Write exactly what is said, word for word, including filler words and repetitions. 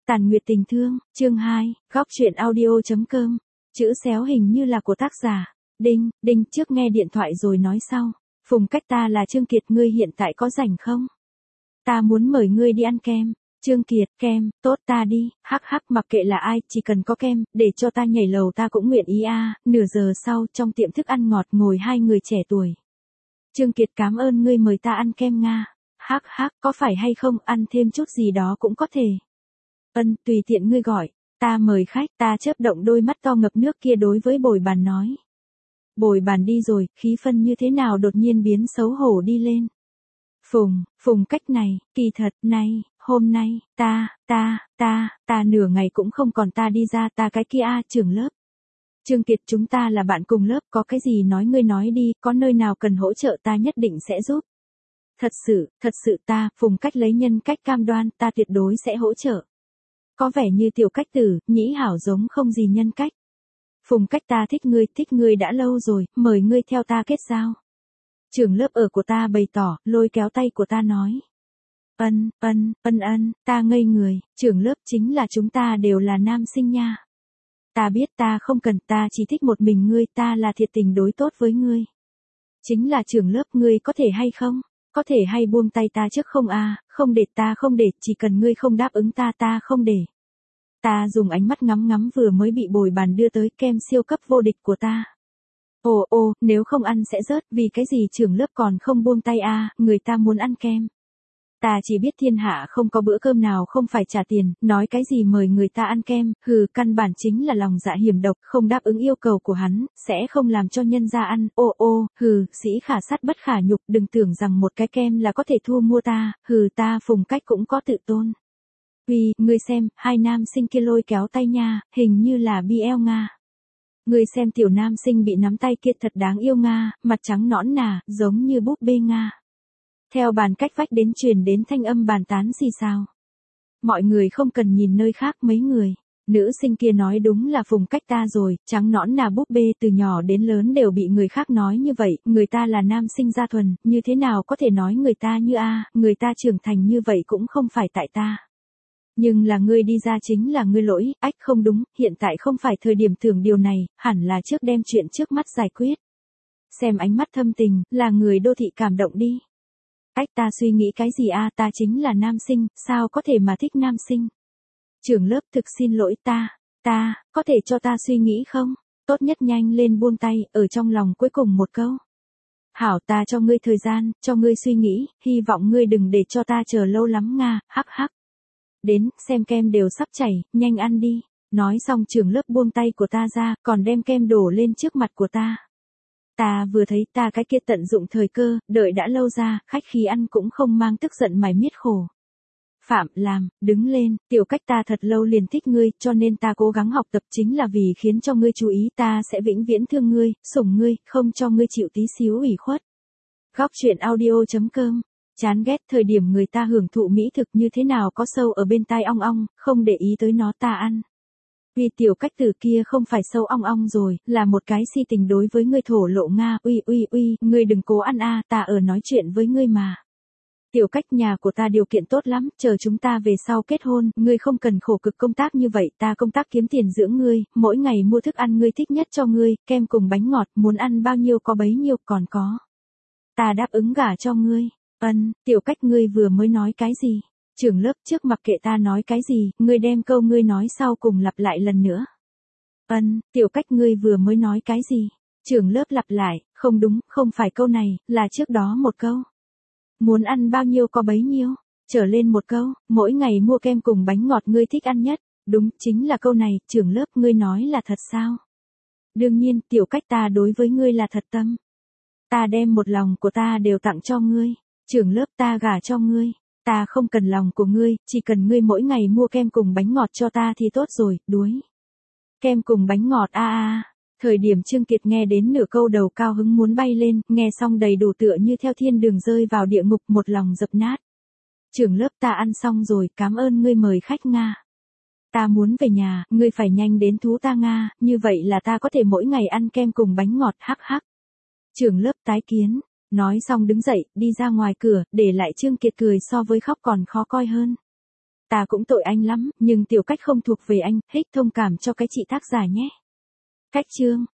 Tàn Nguyệt Tình Thương, chương hai, góc truyện audio.com, chữ xéo hình như là của tác giả. Đinh, đinh, trước nghe điện thoại rồi nói sau. Phùng Cách, ta là Trương Kiệt, ngươi hiện tại có rảnh không? Ta muốn mời ngươi đi ăn kem. Trương Kiệt, kem, tốt ta đi, hắc hắc, mặc kệ là ai, chỉ cần có kem, để cho ta nhảy lầu ta cũng nguyện ý a. Nửa giờ sau, trong tiệm thức ăn ngọt ngồi hai người trẻ tuổi. Trương Kiệt, cảm ơn ngươi mời ta ăn kem Nga. Hắc hắc, có phải hay không, ăn thêm chút gì đó cũng có thể. Ân, tùy tiện ngươi gọi, ta mời khách. Ta chớp động đôi mắt to ngập nước kia đối với Bồi Bàn nói. Bồi Bàn đi rồi, khí phân như thế nào đột nhiên biến xấu hổ đi lên. Phùng, Phùng Cách này, kỳ thật, này, hôm nay, ta, ta, ta, ta nửa ngày cũng không còn ta đi ra, ta cái kia a trưởng lớp. Trương Kiệt, chúng ta là bạn cùng lớp, có cái gì nói ngươi nói đi, có nơi nào cần hỗ trợ ta nhất định sẽ giúp. Thật sự, thật sự ta, Phùng Cách lấy nhân cách cam đoan, ta tuyệt đối sẽ hỗ trợ. Có vẻ như Tiểu Cách Tử, nhĩ hảo giống không gì nhân cách. Phùng Cách, ta thích ngươi, thích ngươi đã lâu rồi, mời ngươi theo ta kết giao. Trưởng lớp ở của ta bày tỏ, lôi kéo tay của ta nói. Ân, ân, ân ân, ta ngây người, trưởng lớp chính là chúng ta đều là nam sinh nha. Ta biết ta không cần, ta chỉ thích một mình ngươi, ta là thiệt tình đối tốt với ngươi. Chính là trưởng lớp, ngươi có thể hay không? Có thể hay buông tay ta trước không a? Không để, ta không để, chỉ cần ngươi không đáp ứng ta ta không để. Ta dùng ánh mắt ngắm ngắm vừa mới bị Bồi Bàn đưa tới kem siêu cấp vô địch của ta. Ồ ô, nếu không ăn sẽ rớt, vì cái gì trưởng lớp còn không buông tay a? Người ta muốn ăn kem. Ta chỉ biết thiên hạ không có bữa cơm nào không phải trả tiền, nói cái gì mời người ta ăn kem, hừ, căn bản chính là lòng dạ hiểm độc, không đáp ứng yêu cầu của hắn, sẽ không làm cho nhân gia ăn, ô ô, hừ, sĩ khả sát bất khả nhục, đừng tưởng rằng một cái kem là có thể thu mua ta, hừ, ta Phùng Cách cũng có tự tôn. Uy, ngươi xem, hai nam sinh kia lôi kéo tay nha, hình như là bê lờ Nga. Ngươi xem tiểu nam sinh bị nắm tay kia thật đáng yêu Nga, mặt trắng nõn nà, giống như búp bê Nga. Theo bàn cách vách đến truyền đến thanh âm bàn tán xì xào. Mọi người không cần nhìn nơi khác mấy người. Nữ sinh kia nói đúng là Phùng Cách ta rồi, trắng nõn nà búp bê từ nhỏ đến lớn đều bị người khác nói như vậy, người ta là nam sinh gia thuần, như thế nào có thể nói người ta như a, người ta trưởng thành như vậy cũng không phải tại ta. Nhưng là ngươi đi ra chính là ngươi lỗi, ách không đúng, hiện tại không phải thời điểm tưởng điều này, hẳn là trước đem chuyện trước mắt giải quyết. Xem ánh mắt thâm tình, là người đô thị cảm động đi. Ách, ta suy nghĩ cái gì a, ta chính là nam sinh, sao có thể mà thích nam sinh. Trưởng lớp, thực xin lỗi ta, ta, có thể cho ta suy nghĩ không? Tốt nhất nhanh lên buông tay, ở trong lòng cuối cùng một câu. Hảo, ta cho ngươi thời gian, cho ngươi suy nghĩ, hy vọng ngươi đừng để cho ta chờ lâu lắm Nga, hắc hắc. Đến, xem kem đều sắp chảy, nhanh ăn đi. Nói xong trưởng lớp buông tay của ta ra, còn đem kem đổ lên trước mặt của ta. Ta vừa thấy ta cái kia tận dụng thời cơ, đợi đã lâu ra, khách khí ăn cũng không mang tức giận mày miết khổ. Phạm, làm, đứng lên, Tiểu Cách, ta thật lâu liền thích ngươi, cho nên ta cố gắng học tập chính là vì khiến cho ngươi chú ý, ta sẽ vĩnh viễn thương ngươi, sủng ngươi, không cho ngươi chịu tí xíu ủy khuất. Góc truyện audio.com, chán ghét thời điểm người ta hưởng thụ mỹ thực như thế nào có sâu ở bên tai ong ong, không để ý tới nó ta ăn. Vì Tiểu Cách Tử kia không phải sâu ong ong rồi, là một cái si tình đối với ngươi thổ lộ Nga, uy uy uy, ngươi đừng cố ăn a, ta ở nói chuyện với ngươi mà. Tiểu Cách, nhà của ta điều kiện tốt lắm, chờ chúng ta về sau kết hôn, ngươi không cần khổ cực công tác như vậy, ta công tác kiếm tiền dưỡng ngươi, mỗi ngày mua thức ăn ngươi thích nhất cho ngươi, kem cùng bánh ngọt, muốn ăn bao nhiêu có bấy nhiêu, còn có. Ta đáp ứng gả cho ngươi. Ân, Tiểu Cách, ngươi vừa mới nói cái gì? Trưởng lớp, trước mặc kệ ta nói cái gì, ngươi đem câu ngươi nói sau cùng lặp lại lần nữa. Ân, Tiểu Cách, ngươi vừa mới nói cái gì? Trưởng lớp lặp lại, không đúng, không phải câu này, là trước đó một câu. Muốn ăn bao nhiêu có bấy nhiêu, trở lên một câu, mỗi ngày mua kem cùng bánh ngọt ngươi thích ăn nhất, đúng, chính là câu này, trưởng lớp, ngươi nói là thật sao? Đương nhiên, Tiểu Cách, ta đối với ngươi là thật tâm. Ta đem một lòng của ta đều tặng cho ngươi, trưởng lớp, ta gả cho ngươi. Ta không cần lòng của ngươi, chỉ cần ngươi mỗi ngày mua kem cùng bánh ngọt cho ta thì tốt rồi, đuối. Kem cùng bánh ngọt a a. Thời điểm Trương Kiệt nghe đến nửa câu đầu cao hứng muốn bay lên, nghe xong đầy đủ tựa như theo thiên đường rơi vào địa ngục, một lòng dập nát. Trưởng lớp, ta ăn xong rồi, cảm ơn ngươi mời khách Nga. Ta muốn về nhà, ngươi phải nhanh đến thú ta Nga, như vậy là ta có thể mỗi ngày ăn kem cùng bánh ngọt, hắc hắc. Trưởng lớp, tái kiến. Nói xong đứng dậy, đi ra ngoài cửa, để lại Trương Kiệt cười so với khóc còn khó coi hơn. Ta cũng tội anh lắm, nhưng tiểu cách không thuộc về anh, hết thông cảm cho cái chị tác giả nhé. Cách chương.